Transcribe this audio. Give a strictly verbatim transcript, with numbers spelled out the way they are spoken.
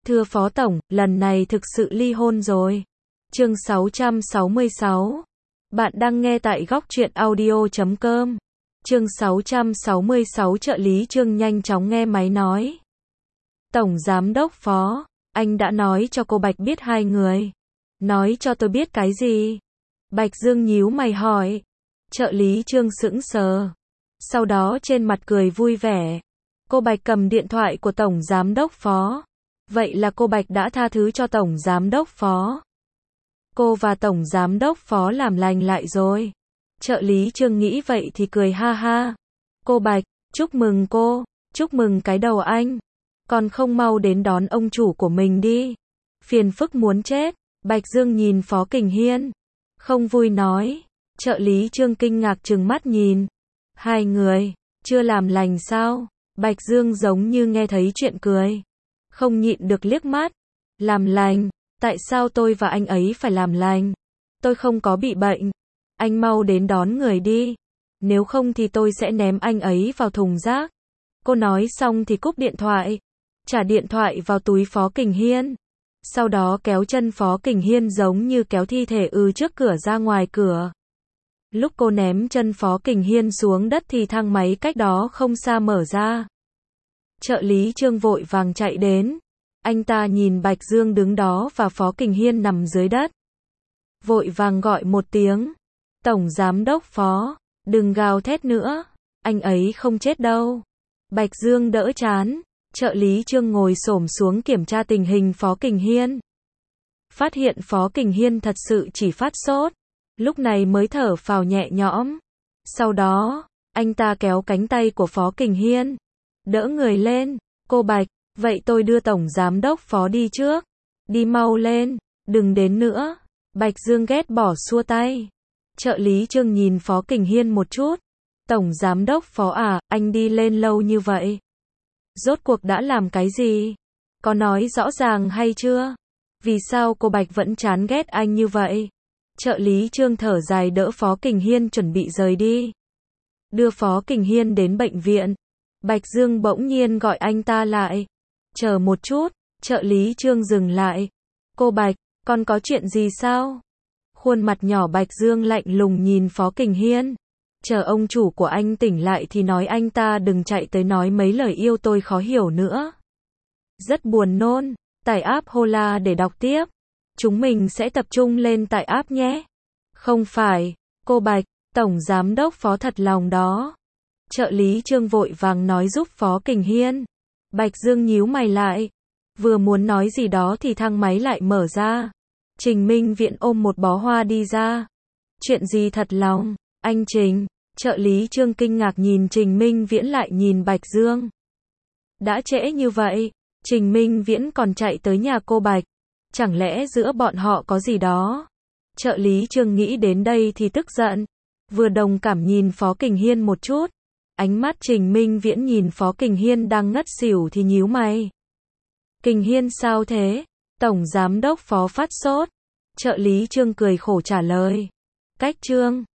Thưa Phó Tổng, lần này thực sự ly hôn rồi. Chương sáu trăm sáu mươi sáu. Bạn đang nghe tại góc truyện audio chấm com. Chương sáu trăm sáu mươi sáu trợ lý Trương nhanh chóng nghe máy nói. Tổng Giám đốc Phó, anh đã nói cho cô Bạch biết hai người. Nói cho tôi biết cái gì? Bạch Dương nhíu mày hỏi. Trợ lý Trương sững sờ. Sau đó trên mặt cười vui vẻ. Cô Bạch cầm điện thoại của Tổng Giám đốc Phó. Vậy là cô Bạch đã tha thứ cho Tổng Giám đốc Phó. Cô và Tổng Giám đốc Phó làm lành lại rồi. Trợ lý Trương nghĩ vậy thì cười ha ha. Cô Bạch, chúc mừng cô, chúc mừng cái đầu anh. Còn không mau đến đón ông chủ của mình đi. Phiền phức muốn chết. Bạch Dương nhìn Phó Kình Hiên. Không vui nói. Trợ lý Trương kinh ngạc trừng mắt nhìn. Hai người, chưa làm lành sao? Bạch Dương giống như nghe thấy chuyện cười. Không nhịn được liếc mắt. Làm lành? Tại sao tôi và anh ấy phải làm lành? Tôi không có bị bệnh. Anh mau đến đón người đi. Nếu không thì tôi sẽ ném anh ấy vào thùng rác. Cô nói xong thì cúp điện thoại. Trả điện thoại vào túi Phó Kình Hiên. Sau đó kéo chân Phó Kình Hiên giống như kéo thi thể ư trước cửa ra ngoài cửa. Lúc cô ném chân Phó Kình Hiên xuống đất thì thang máy cách đó không xa mở ra. Trợ lý Trương vội vàng chạy đến. Anh ta nhìn Bạch Dương đứng đó và Phó Kình Hiên nằm dưới đất. Vội vàng gọi một tiếng. Tổng Giám đốc Phó, đừng gào thét nữa. Anh ấy không chết đâu. Bạch Dương đỡ chán. Trợ lý Trương ngồi xổm xuống kiểm tra tình hình Phó Kình Hiên. Phát hiện Phó Kình Hiên thật sự chỉ phát sốt. Lúc này mới thở phào nhẹ nhõm. Sau đó, anh ta kéo cánh tay của Phó Kình Hiên. Đỡ người lên. Cô Bạch, vậy tôi đưa Tổng Giám đốc Phó đi trước. Đi mau lên, đừng đến nữa. Bạch Dương ghét bỏ xua tay. Trợ lý Trương nhìn Phó Kình Hiên một chút. Tổng Giám đốc Phó à, anh đi lên lâu như vậy. Rốt cuộc đã làm cái gì? Có nói rõ ràng hay chưa? Vì sao cô Bạch vẫn chán ghét anh như vậy? Trợ lý Trương thở dài đỡ Phó Kình Hiên chuẩn bị rời đi. Đưa Phó Kình Hiên đến bệnh viện. Bạch Dương bỗng nhiên gọi anh ta lại. Chờ một chút, trợ lý Trương dừng lại. Cô Bạch, con có chuyện gì sao? Khuôn mặt nhỏ Bạch Dương lạnh lùng nhìn Phó Kình Hiên. Chờ ông chủ của anh tỉnh lại thì nói anh ta đừng chạy tới nói mấy lời yêu tôi khó hiểu nữa. Rất buồn nôn, tải app Hola để đọc tiếp. Chúng mình sẽ tập trung lên tại app nhé. Không phải, cô Bạch, Tổng Giám đốc Phó thật lòng đó. Trợ lý Trương vội vàng nói giúp Phó Kình Hiên. Bạch Dương nhíu mày lại. Vừa muốn nói gì đó thì thang máy lại mở ra. Trình Minh Viễn ôm một bó hoa đi ra. Chuyện gì thật lòng, anh Trình? Trợ lý Trương kinh ngạc nhìn Trình Minh Viễn lại nhìn Bạch Dương. Đã trễ như vậy, Trình Minh Viễn còn chạy tới nhà cô Bạch. Chẳng lẽ giữa bọn họ có gì đó? Trợ lý Trương nghĩ đến đây thì tức giận. Vừa đồng cảm nhìn Phó Kình Hiên một chút. Ánh mắt Trình Minh Viễn nhìn Phó Kình Hiên đang ngất xỉu thì nhíu mày. Kình Hiên sao thế? Tổng Giám đốc Phó phát sốt. Trợ lý Trương cười khổ trả lời. Cách Trương,